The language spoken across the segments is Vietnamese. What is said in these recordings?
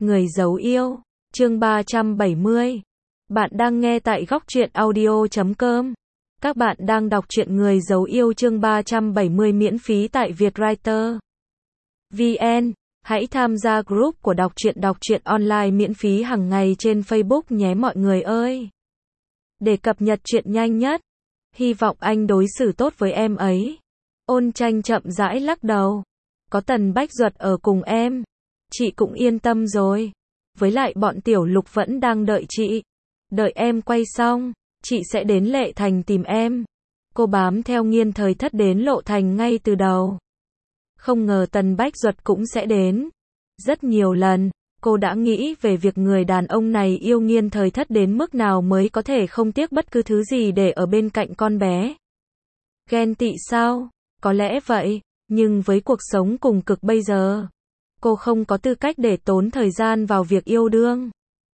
Người giấu yêu, chương 370. Bạn đang nghe tại góc truyện audio.com. Các bạn đang đọc truyện Người giấu yêu chương 370 miễn phí tại Vietwriter VN. Hãy tham gia group của đọc truyện online miễn phí hàng ngày trên Facebook nhé mọi người ơi. Để cập nhật chuyện nhanh nhất. Hy vọng anh đối xử tốt với em ấy. Ôn Tranh chậm rãi lắc đầu. Có Tần Bách Duật ở cùng em, chị cũng yên tâm rồi. Với lại bọn Tiểu Lục vẫn đang đợi chị. Đợi em quay xong, chị sẽ đến Lệ Thành tìm em. Cô bám theo Nghiên Thời Thất đến Lộ Thành ngay từ đầu. Không ngờ Tần Bách Duật cũng sẽ đến. Rất nhiều lần, cô đã nghĩ về việc người đàn ông này yêu Nghiên Thời Thất đến mức nào mới có thể không tiếc bất cứ thứ gì để ở bên cạnh con bé. Ghen tị sao? Có lẽ vậy, nhưng với cuộc sống cùng cực bây giờ, cô không có tư cách để tốn thời gian vào việc yêu đương.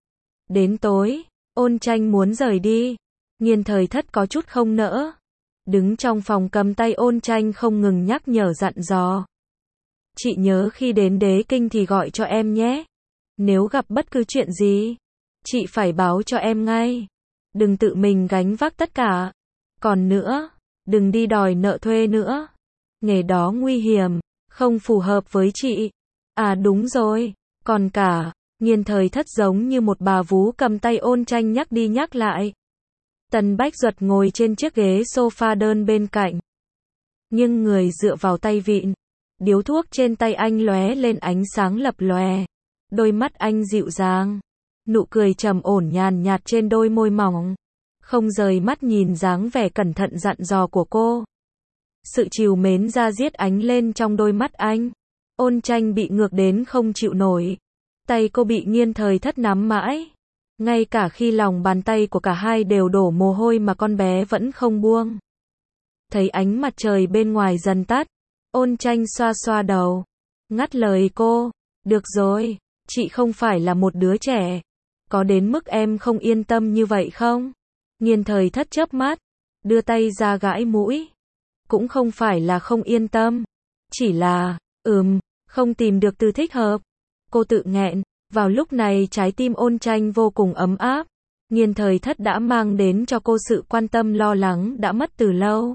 Đến tối, Ôn Tranh muốn rời đi. Nghiên Thời Thất có chút không nỡ. Đứng trong phòng cầm tay Ôn Tranh không ngừng nhắc nhở dặn dò. Chị nhớ khi đến Đế Kinh thì gọi cho em nhé. Nếu gặp bất cứ chuyện gì, chị phải báo cho em ngay. Đừng tự mình gánh vác tất cả. Còn nữa, đừng đi đòi nợ thuê nữa. Nghề đó nguy hiểm, không phù hợp với chị. À đúng rồi, còn cả, Nghiên Thời Thất giống như một bà vú cầm tay Ôn Tranh nhắc đi nhắc lại. Tần Bách Duật ngồi trên chiếc ghế sofa đơn bên cạnh. Nhưng người dựa vào tay vịn. Điếu thuốc trên tay anh lóe lên ánh sáng lập lòe. Đôi mắt anh dịu dàng. Nụ cười trầm ổn nhàn nhạt trên đôi môi mỏng. Không rời mắt nhìn dáng vẻ cẩn thận dặn dò của cô. Sự trìu mến da diết ánh lên trong đôi mắt anh. Ôn Tranh bị ngược đến không chịu nổi. Tay cô bị Nghiên Thời Thất nắm mãi. Ngay cả khi lòng bàn tay của cả hai đều đổ mồ hôi mà con bé vẫn không buông. Thấy ánh mặt trời bên ngoài dần tắt. Ôn Tranh xoa xoa đầu. Ngắt lời cô. Được rồi, chị không phải là một đứa trẻ. Có đến mức em không yên tâm như vậy không? Nghiên Thời Thất chớp mắt. Đưa tay ra gãi mũi. Cũng không phải là không yên tâm. Chỉ là, không tìm được từ thích hợp. Cô tự nghẹn. Vào lúc này trái tim Ôn Tranh vô cùng ấm áp. Nghiên Thời Thất đã mang đến cho cô sự quan tâm lo lắng đã mất từ lâu.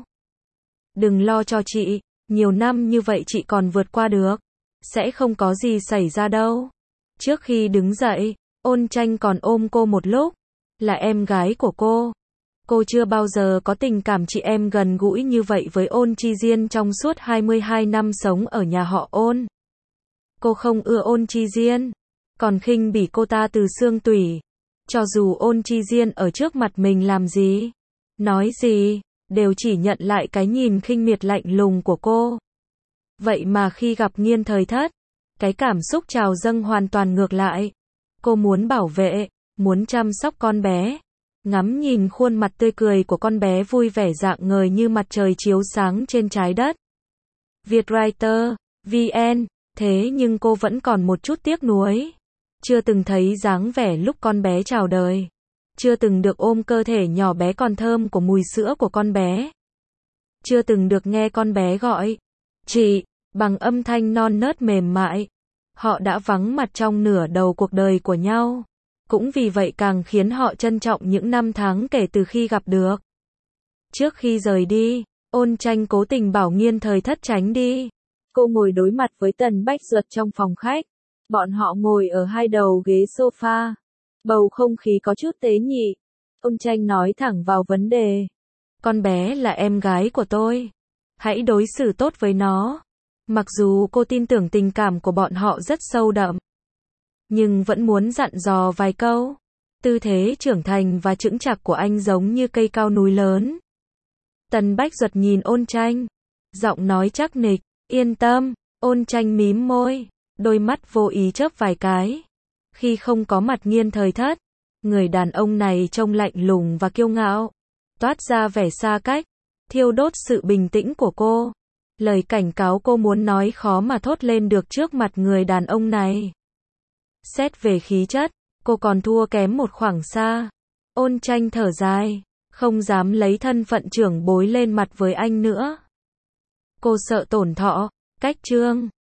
Đừng lo cho chị. Nhiều năm như vậy chị còn vượt qua được. Sẽ không có gì xảy ra đâu. Trước khi đứng dậy, Ôn Tranh còn ôm cô một lúc. Là em gái của cô. Cô chưa bao giờ có tình cảm chị em gần gũi như vậy với Ôn Chi Diên trong suốt 22 năm sống ở nhà họ Ôn. Cô không ưa Ôn Chi Diên, còn khinh bỉ cô ta từ xương tủy. Cho dù Ôn Chi Diên ở trước mặt mình làm gì, nói gì, đều chỉ nhận lại cái nhìn khinh miệt lạnh lùng của cô. Vậy mà khi gặp Nghiên Thời Thất, cái cảm xúc trào dâng hoàn toàn ngược lại. Cô muốn bảo vệ, muốn chăm sóc con bé. Ngắm nhìn khuôn mặt tươi cười của con bé vui vẻ rạng ngời như mặt trời chiếu sáng trên trái đất. Vietwriter VN. Thế nhưng cô vẫn còn một chút tiếc nuối. Chưa từng thấy dáng vẻ lúc con bé chào đời. Chưa từng được ôm cơ thể nhỏ bé còn thơm của mùi sữa của con bé. Chưa từng được nghe con bé gọi chị, bằng âm thanh non nớt mềm mại. Họ đã vắng mặt trong nửa đầu cuộc đời của nhau. Cũng vì vậy càng khiến họ trân trọng những năm tháng kể từ khi gặp được. Trước khi rời đi, Ôn Tranh cố tình bảo Nghiên Thời Thất tránh đi. Cô ngồi đối mặt với Tần Bách Duật trong phòng khách. Bọn họ ngồi ở hai đầu ghế sofa. Bầu không khí có chút tế nhị. Ôn Tranh nói thẳng vào vấn đề. Con bé là em gái của tôi. Hãy đối xử tốt với nó. Mặc dù cô tin tưởng tình cảm của bọn họ rất sâu đậm, nhưng vẫn muốn dặn dò vài câu. Tư thế trưởng thành và chững chạc của anh giống như cây cao núi lớn. Tần Bách Duật nhìn Ôn Tranh. Giọng nói chắc nịch. Yên tâm. Ôn Tranh mím môi. Đôi mắt vô ý chớp vài cái. Khi không có mặt Nghiên Thời Thất, người đàn ông này trông lạnh lùng và kiêu ngạo. Toát ra vẻ xa cách. Thiêu đốt sự bình tĩnh của cô. Lời cảnh cáo cô muốn nói khó mà thốt lên được trước mặt người đàn ông này. Xét về khí chất, cô còn thua kém một khoảng xa. Ôn Tranh thở dài, không dám lấy thân phận trưởng bối lên mặt với anh nữa. Cô sợ tổn thọ, cách trương.